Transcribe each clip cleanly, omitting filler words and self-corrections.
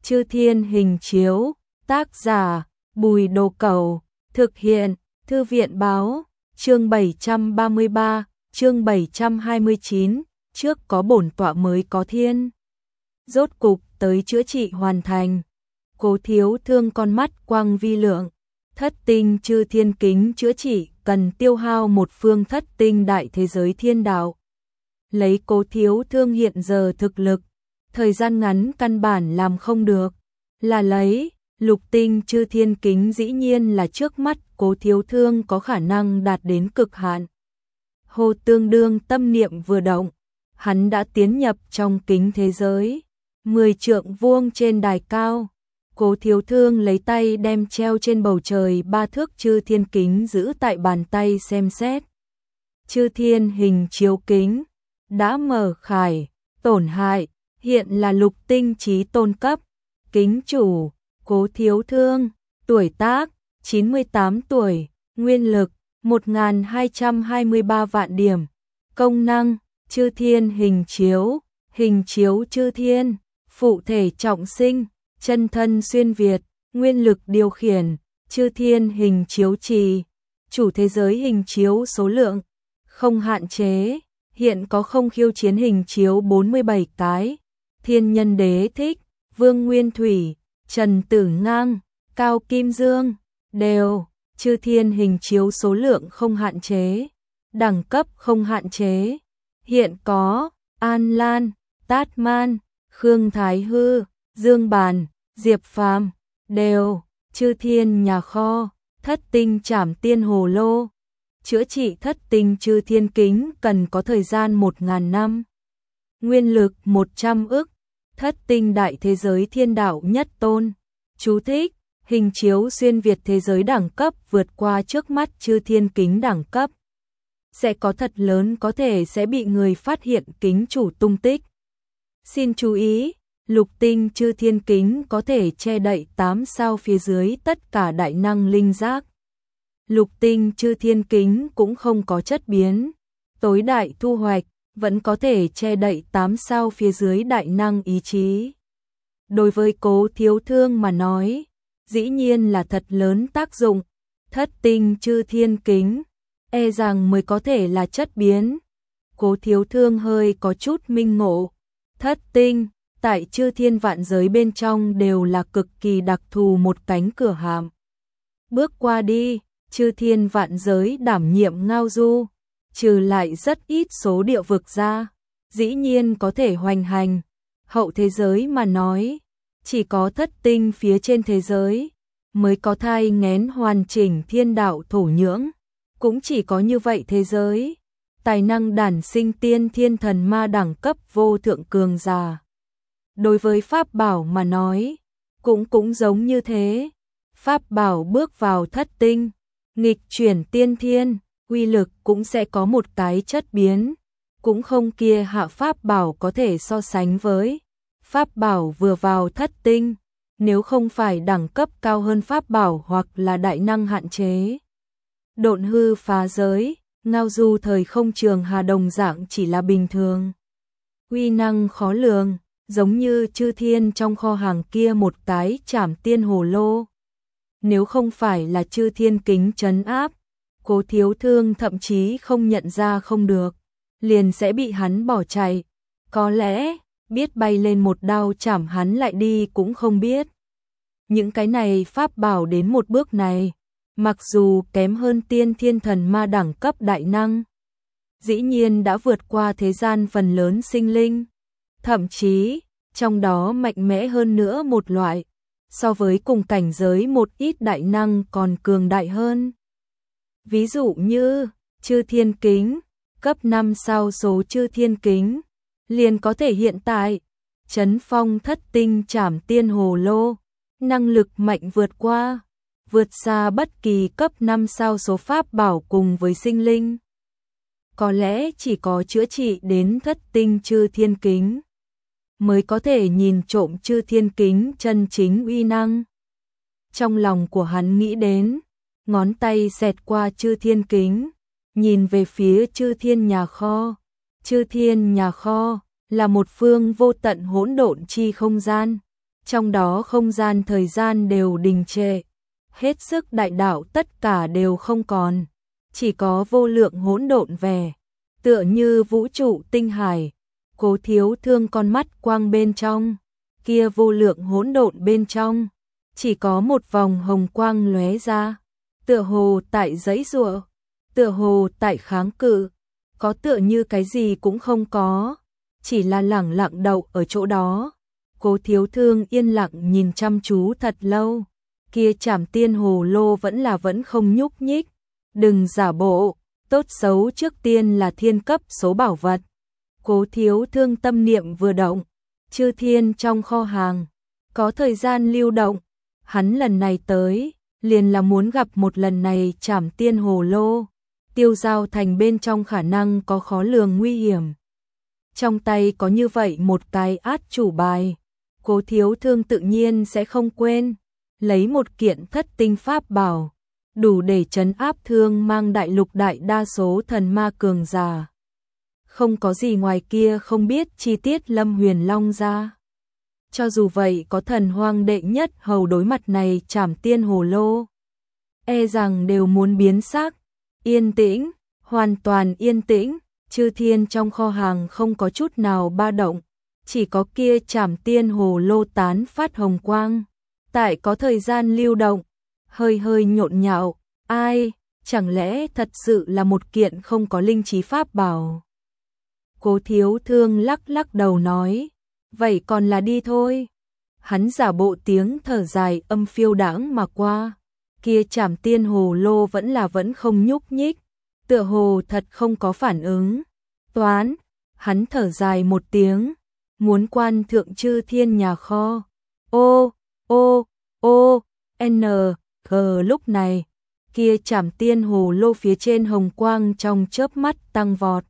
Chư Thiên Hình Chiếu, tác giả Bùi Đồ Cẩu, thực hiện Thư viện Báo, chương 733, chương 729, trước có bổn tọa mới có thiên. Rốt cục tới chữa trị hoàn thành. Cố Thiếu Thương con mắt quang vi lượng, thất tinh chư thiên kính chữa trị cần tiêu hao một phương thất tinh đại thế giới thiên đạo. Lấy Cố Thiếu Thương hiện giờ thực lực, thời gian ngắn căn bản làm không được, là lấy lục tinh chư thiên kính dĩ nhiên là trước mắt Cố Thiếu Thương có khả năng đạt đến cực hạn. Hồ tương đương tâm niệm vừa động, hắn đã tiến nhập trong kính thế giới, 10 trượng vuông trên đài cao. Cố Thiếu Thương lấy tay đem treo trên bầu trời 3 thước chư thiên kính giữ tại bàn tay xem xét. Chư thiên hình chiếu kính đã mở khải, tổn hại, hiện là lục tinh chí tôn cấp. Kính chủ Cố Thiếu Thương, tuổi tác 98 tuổi, nguyên lực 1223 vạn điểm, công năng chư thiên hình chiếu chư thiên, phụ thể trọng sinh, chân thân xuyên việt, nguyên lực điều khiển, chư thiên hình chiếu trì, chủ thế giới hình chiếu số lượng không hạn chế, hiện có không khiêu chiến hình chiếu 47 cái. Thiên Nhân Đế Thích, Vương Nguyên Thủy, Trần Tử Ngang, Cao Kim Dương đều chư thiên hình chiếu số lượng không hạn chế, đẳng cấp không hạn chế. Hiện có An Lan, Tát Man, Khương Thái Hư, Dương Bàn, Diệp Phàm đều chư thiên nhà kho, thất tinh trảm tiên hồ lô. Chữa trị thất tinh chư thiên kính cần có thời gian 1000 năm. Nguyên lực 100 ức, thất tinh đại thế giới thiên đạo nhất tôn. Chú thích: hình chiếu xuyên việt thế giới đẳng cấp vượt qua trước mắt chư thiên kính đẳng cấp, sẽ có thật lớn có thể sẽ bị người phát hiện kính chủ tung tích. Xin chú ý, lục tinh chư thiên kính có thể che đậy 8 sao phía dưới tất cả đại năng linh giác. Lục tinh chư thiên kính cũng không có chất biến, tối đại thu hoạch, vẫn có thể che đậy 8 sao phía dưới đại năng ý chí. Đối với Cố Thiếu Thương mà nói, dĩ nhiên là thật lớn tác dụng. Thất tinh chư thiên kính, e rằng mới có thể là chất biến. Cố Thiếu Thương hơi có chút minh ngộ. Thất tinh, tại chư thiên vạn giới bên trong đều là cực kỳ đặc thù một cánh cửa hàm. Bước qua đi, chư thiên vạn giới đảm nhiệm ngao du, trừ lại rất ít số địa vực ra, dĩ nhiên có thể hoành hành. Hậu thế giới mà nói, chỉ có thất tinh phía trên thế giới mới có thai nghén hoàn chỉnh thiên đạo thổ nhưỡng, cũng chỉ có như vậy thế giới, tài năng đản sinh tiên thiên thần ma đẳng cấp vô thượng cường giả. Đối với pháp bảo mà nói, cũng giống như thế. Pháp bảo bước vào thất tinh, nghịch chuyển tiên thiên, uy lực cũng sẽ có một cái chất biến, cũng không kia hạ pháp bảo có thể so sánh với. Pháp bảo vừa vào thất tinh, nếu không phải đẳng cấp cao hơn pháp bảo hoặc là đại năng hạn chế, độn hư phá giới, ngao du thời không trường hà đồng dạng chỉ là bình thường. Uy năng khó lường, giống như chư thiên trong kho hàng kia một cái trảm tiên hồ lô. Nếu không phải là chư thiên kính trấn áp, Cố Thiếu Thương thậm chí không nhận ra không được, liền sẽ bị hắn bỏ chạy. Có lẽ biết bay lên một đao chảm hắn lại đi cũng không biết. Những cái này pháp bảo đến một bước này, mặc dù kém hơn tiên thiên thần ma đẳng cấp đại năng, dĩ nhiên đã vượt qua thế gian phần lớn sinh linh, thậm chí trong đó mạnh mẽ hơn nữa một loại, so với cùng cảnh giới một ít đại năng còn cường đại hơn. Ví dụ như chư thiên kính, cấp 5 sao số chư thiên kính, liền có thể hiện tại trấn phong thất tinh trảm tiên hồ lô, năng lực mạnh vượt xa bất kỳ cấp 5 sao số pháp bảo cùng với sinh linh. Có lẽ chỉ có chữa trị đến thất tinh chư thiên kính mới có thể nhìn trộm chư thiên kính chân chính uy năng. Trong lòng của hắn nghĩ đến, ngón tay xẹt qua chư thiên kính, nhìn về phía chư thiên nhà kho. Chư thiên nhà kho là một phương vô tận hỗn độn chi không gian, trong đó không gian thời gian đều đình trệ, hết sức đại đạo tất cả đều không còn, chỉ có vô lượng hỗn độn vẻ, tựa như vũ trụ tinh hải. Cố Thiếu Thương con mắt quang bên trong, kia vô lượng hỗn độn bên trong, chỉ có một vòng hồng quang lóe ra, tựa hồ tại giãy giụa, tựa hồ tại kháng cự, có tựa như cái gì cũng không có, chỉ là lẳng lặng đậu ở chỗ đó. Cố Thiếu Thương yên lặng nhìn chăm chú thật lâu, kia Trảm Tiên Hồ Lô vẫn không nhúc nhích, đừng giả bộ, tốt xấu trước tiên là thiên cấp số bảo vật. Cố Thiếu Thương tâm niệm vừa động, chư thiên trong kho hàng, có thời gian lưu động, hắn lần này tới, liền là muốn gặp một lần này Trảm Tiên Hồ Lô, Tiêu Giao Thành bên trong khả năng có khó lường nguy hiểm. Trong tay có như vậy một cái át chủ bài, Cố Thiếu Thương tự nhiên sẽ không quên, lấy một kiện thất tinh pháp bảo, đủ để trấn áp Thương Mang đại lục đại đa số thần ma cường giả. Không có gì ngoài kia không biết chi tiết Lâm Huyền Long ra. Cho dù vậy có thần hoang đệ nhất hầu đối mặt này Trảm Tiên Hồ Lô, e rằng đều muốn biến sắc. Yên tĩnh, hoàn toàn yên tĩnh, chư thiên trong kho hàng không có chút nào ba động, chỉ có kia Trảm Tiên Hồ Lô tán phát hồng quang, tại có thời gian lưu động, hơi hơi nhộn nhạo, ai, chẳng lẽ thật sự là một kiện không có linh trí pháp bảo. Cố Thiếu Thương lắc lắc đầu nói, vậy còn là đi thôi. Hắn giả bộ tiếng thở dài âm phiêu đãng mà qua, kia Trảm Tiên Hồ Lô vẫn không nhúc nhích, tựa hồ thật không có phản ứng. Toán, hắn thở dài một tiếng, muốn quan thượng chư thiên nhà kho. Lúc này, kia Trảm Tiên Hồ Lô phía trên hồng quang trong chớp mắt tăng vọt.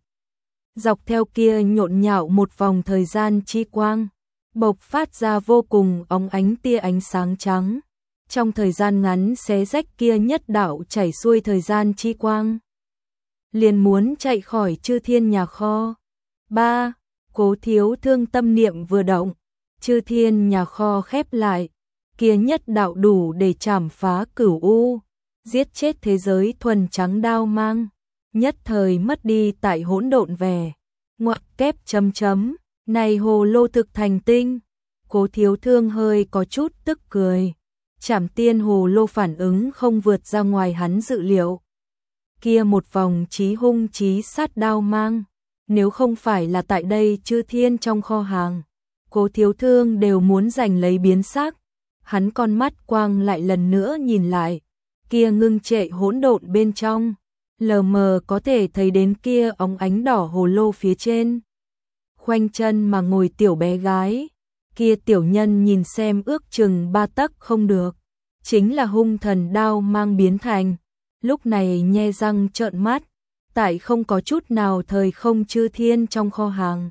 Dọc theo kia nhộn nhạo một vòng thời gian chi quang, bộc phát ra vô cùng óng ánh tia ánh sáng trắng. Trong thời gian ngắn xé rách kia nhất đạo chảy xuôi thời gian chi quang, liền muốn chạy khỏi chư thiên nhà kho. 3. Cố Thiếu Thương tâm niệm vừa động, chư thiên nhà kho khép lại, kia nhất đạo đủ để chảm phá cửu u, giết chết thế giới thuần trắng đao mang, nhất thời mất đi tại hỗn độn vẻ. Ngoặc kép chấm chấm, này hồ lô thực thành tinh. Cố Thiếu Thương hơi có chút tức cười. Trảm Tiên Hồ Lô phản ứng không vượt ra ngoài hắn dự liệu. Kia một vòng chí hung chí sát đao mang, nếu không phải là tại đây chư thiên trong kho hàng, Cố Thiếu Thương đều muốn giành lấy biến sắc. Hắn con mắt quang lại lần nữa nhìn lại, kia ngưng trệ hỗn độn bên trong, lờ mờ có thể thấy đến kia óng ánh đỏ hồ lô phía trên. Khoanh chân mà ngồi tiểu bé gái, kia tiểu nhân nhìn xem ước chừng 3 tấc không được, chính là hung thần đao mang biến thành, lúc này nhe răng trợn mắt, tại không có chút nào thời không chư thiên trong kho hàng.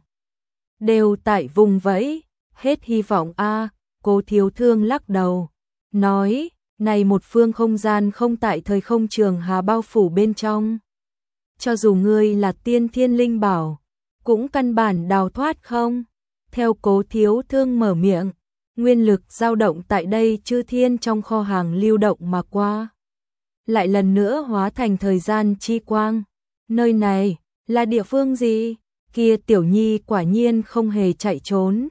Đều tại vùng vẫy, hết hy vọng a. Cố Thiếu Thương lắc đầu, nói, này một phương không gian không tại thời không trường hà bao phủ bên trong. Cho dù ngươi là tiên thiên linh bảo, cũng căn bản đào thoát không. Theo Cố Thiếu Thương mở miệng, nguyên lực dao động tại đây chư thiên trong kho hàng lưu động mà qua. Lại lần nữa hóa thành thời gian chi quang. Nơi này, là địa phương gì? Kia tiểu nhi quả nhiên không hề chạy trốn.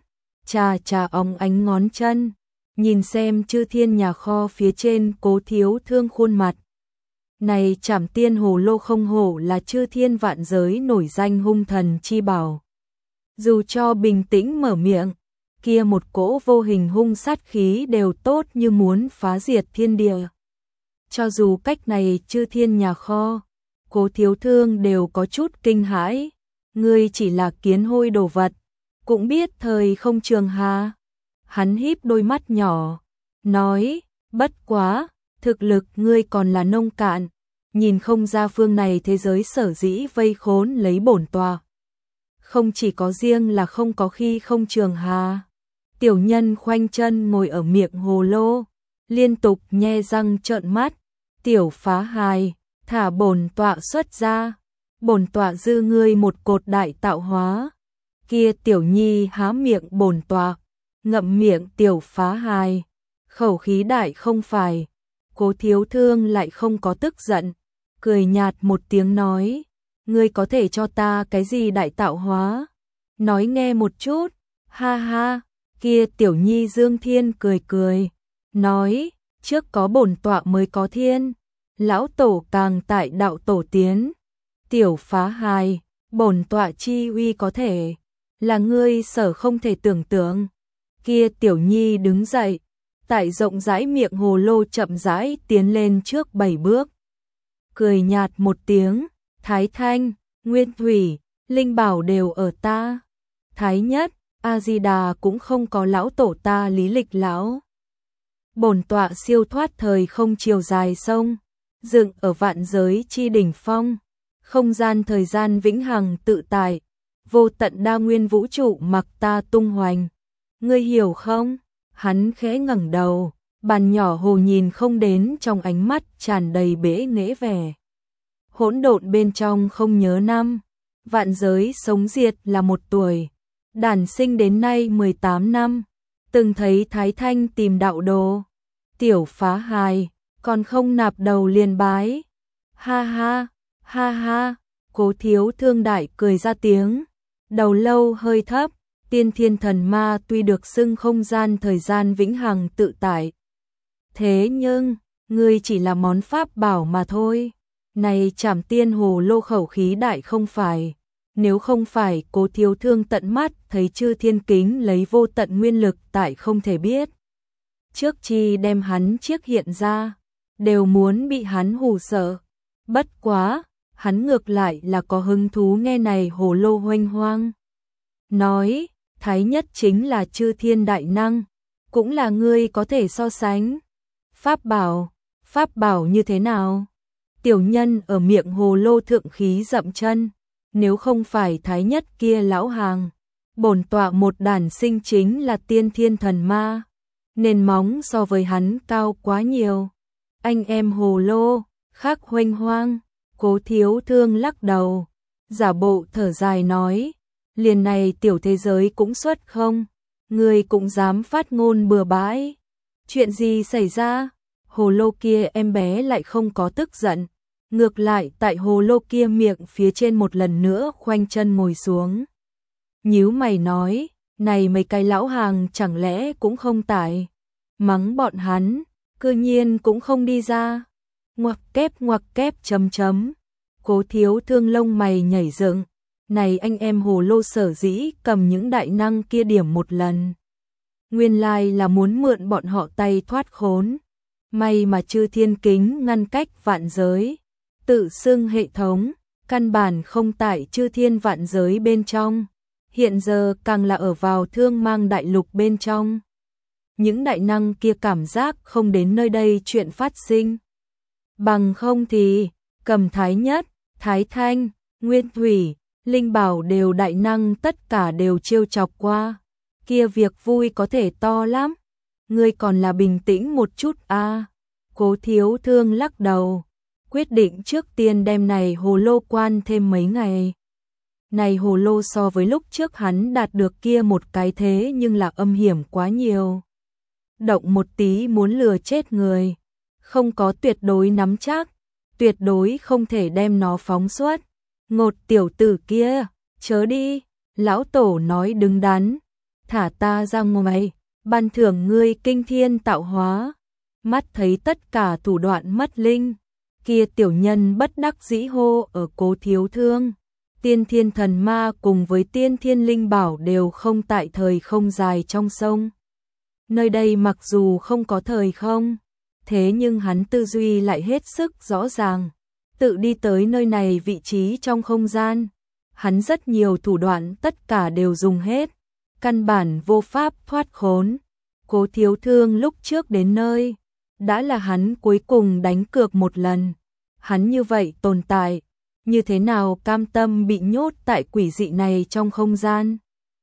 Chà óng ánh ngón chân, nhìn xem chư thiên nhà kho phía trên Cố Thiếu Thương khuôn mặt. Này Trảm Tiên Hồ Lô không hổ là chư thiên vạn giới nổi danh hung thần chi bảo. Dù cho bình tĩnh mở miệng, kia một cỗ vô hình hung sát khí đều tốt như muốn phá diệt thiên địa. Cho dù cách này chư thiên nhà kho, Cố Thiếu Thương đều có chút kinh hãi. Ngươi chỉ là kiến hôi đồ vật, cũng biết thời không trường hà. Hắn híp đôi mắt nhỏ, nói, bất quá, thực lực ngươi còn là nông cạn, nhìn không ra phương này thế giới sở dĩ vây khốn lấy bổn tọa. Không chỉ có riêng là không có khi không trường hà. Tiểu nhân khoanh chân ngồi ở miệng hồ lô, liên tục nhe răng trợn mắt, tiểu phá hài, thả bổn tọa xuất ra, bổn tọa dư ngươi một cột đại tạo hóa. Kia tiểu nhi há miệng bổn tọa, ngậm miệng tiểu phá hài, khẩu khí đại không phải. Cố Thiếu Thương lại không có tức giận, cười nhạt một tiếng nói, ngươi có thể cho ta cái gì đại tạo hóa? Nói nghe một chút, ha ha, kia tiểu nhi Dương Thiên cười cười, nói, trước có bổn tọa mới có thiên, lão tổ càng tại đạo tổ tiến, tiểu phá hài, bổn tọa chi uy có thể, là ngươi sở không thể tưởng tượng. Kia tiểu nhi đứng dậy, tại rộng rãi miệng hồ lô chậm rãi tiến lên trước 7 bước. Cười nhạt một tiếng, Thái Thanh, Nguyên Thủy, Linh Bảo đều ở ta. Thái Nhất, A-di-đà cũng không có lão tổ ta lý lịch lão. Bổn tọa siêu thoát thời không chiều dài sông, dựng ở vạn giới chi đỉnh phong, không gian thời gian vĩnh hằng tự tại, vô tận đa nguyên vũ trụ mặc ta tung hoành. Ngươi hiểu không? Hắn khẽ ngẩng đầu, bàn nhỏ hồ nhìn không đến trong ánh mắt tràn đầy bẽ nghễ vẻ. Hỗn độn bên trong không nhớ năm, vạn giới sống diệt là 1 tuổi, đản sinh đến nay 18 năm, từng thấy Thái Thanh tìm đạo đồ, tiểu phá hài, còn không nạp đầu liền bái. Ha ha, ha ha, Cố Thiếu Thương đại cười ra tiếng, đầu lâu hơi thấp. Tiên Thiên Thần Ma tuy được xưng không gian thời gian vĩnh hằng tự tại, thế nhưng, ngươi chỉ là món pháp bảo mà thôi. Này Trảm Tiên Hồ Lô khẩu khí đại không phải, nếu không phải Cố Thiếu Thương tận mắt thấy chư thiên kính lấy vô tận nguyên lực tại không thể biết. Trước chi đem hắn chiếc hiện ra, đều muốn bị hắn hù sợ. Bất quá, hắn ngược lại là có hứng thú nghe này hồ lô hoanh hoang. Nói, Thái Nhất chính là chư thiên đại năng, cũng là ngươi có thể so sánh. Pháp bảo như thế nào? Tiểu nhân ở miệng hồ lô thượng khí dậm chân, nếu không phải Thái Nhất kia lão hàng, bổn tọa một đản sinh chính là tiên thiên thần ma, nền móng so với hắn cao quá nhiều. Anh em hồ lô, khác hoanh hoang, Cố Thiếu Thương lắc đầu, giả bộ thở dài nói, liền này tiểu thế giới cũng xuất không, người cũng dám phát ngôn bừa bãi. Chuyện gì xảy ra? Hồ lô kia em bé lại không có tức giận, ngược lại tại hồ lô kia miệng phía trên một lần nữa khoanh chân ngồi xuống. Nhíu mày nói, này mấy cái lão hàng chẳng lẽ cũng không tại, mắng bọn hắn, cư nhiên cũng không đi ra. Ngoặc kép chấm chấm. Cố Thiếu Thương lông mày nhảy dựng, này anh em hồ lô sở dĩ cầm những đại năng kia điểm một lần, nguyên lai là muốn mượn bọn họ tay thoát khốn. May mà chư thiên kính ngăn cách vạn giới, tự xưng hệ thống, căn bản không tại chư thiên vạn giới bên trong, hiện giờ càng là ở vào Thương Mang đại lục bên trong. Những đại năng kia cảm giác không đến nơi đây chuyện phát sinh. Bằng không thì, cầm Thái Nhất, Thái Thanh, Nguyên Thủy, Linh Bảo đều đại năng tất cả đều trêu chọc qua, kia việc vui có thể to lắm. Ngươi còn là bình tĩnh một chút a. Cố Thiếu Thương lắc đầu, quyết định trước tiên đem này hồ lô quan thêm mấy ngày. Này hồ lô so với lúc trước hắn đạt được kia một cái thế nhưng là âm hiểm quá nhiều. Động một tí muốn lừa chết người, không có tuyệt đối nắm chắc, tuyệt đối không thể đem nó phóng xuất. Ngột tiểu tử kia, chớ đi, lão tổ nói đứng đắn, thả ta ra ngoài, ban thưởng ngươi kinh thiên tạo hóa. Mắt thấy tất cả thủ đoạn mất linh, kia tiểu nhân bất đắc dĩ hô ở Cố Thiếu Thương. Tiên Thiên Thần Ma cùng với Tiên Thiên Linh Bảo đều không tại thời không dài trong sông. Nơi đây mặc dù không có thời không, thế nhưng hắn tư duy lại hết sức rõ ràng, tự đi tới nơi này vị trí trong không gian. Hắn rất nhiều thủ đoạn tất cả đều dùng hết, căn bản vô pháp thoát khốn. Cố Thiếu Thương lúc trước đến nơi, đã là hắn cuối cùng đánh cược một lần. Hắn như vậy tồn tại, như thế nào cam tâm bị nhốt tại quỷ dị này trong không gian.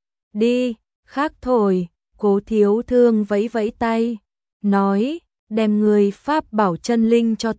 Đi, khác thôi, Cố Thiếu Thương vẫy vẫy tay, nói, đem ngươi pháp bảo chân linh cho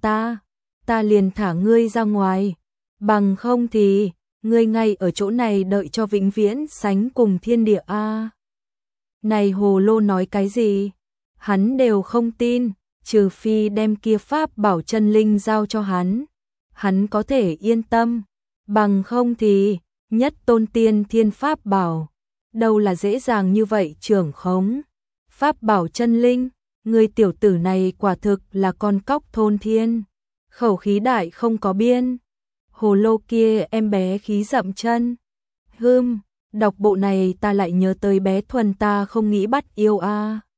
ta liền thả ngươi ra ngoài, bằng không thì, ngươi ngay ở chỗ này đợi cho vĩnh viễn sánh cùng thiên địa a. Này hồ lô nói cái gì? Hắn đều không tin, trừ phi đem kia pháp bảo chân linh giao cho hắn có thể yên tâm, bằng không thì nhất tôn tiên thiên pháp bảo, đâu là dễ dàng như vậy trưởng khống. Pháp bảo chân linh, người tiểu tử này quả thực là con cóc thôn thiên, khẩu khí đại không có biên. Hồ lô kia em bé khí dậm chân. Đọc bộ này ta lại nhớ tới bé Thuần ta không nghĩ bắt yêu a.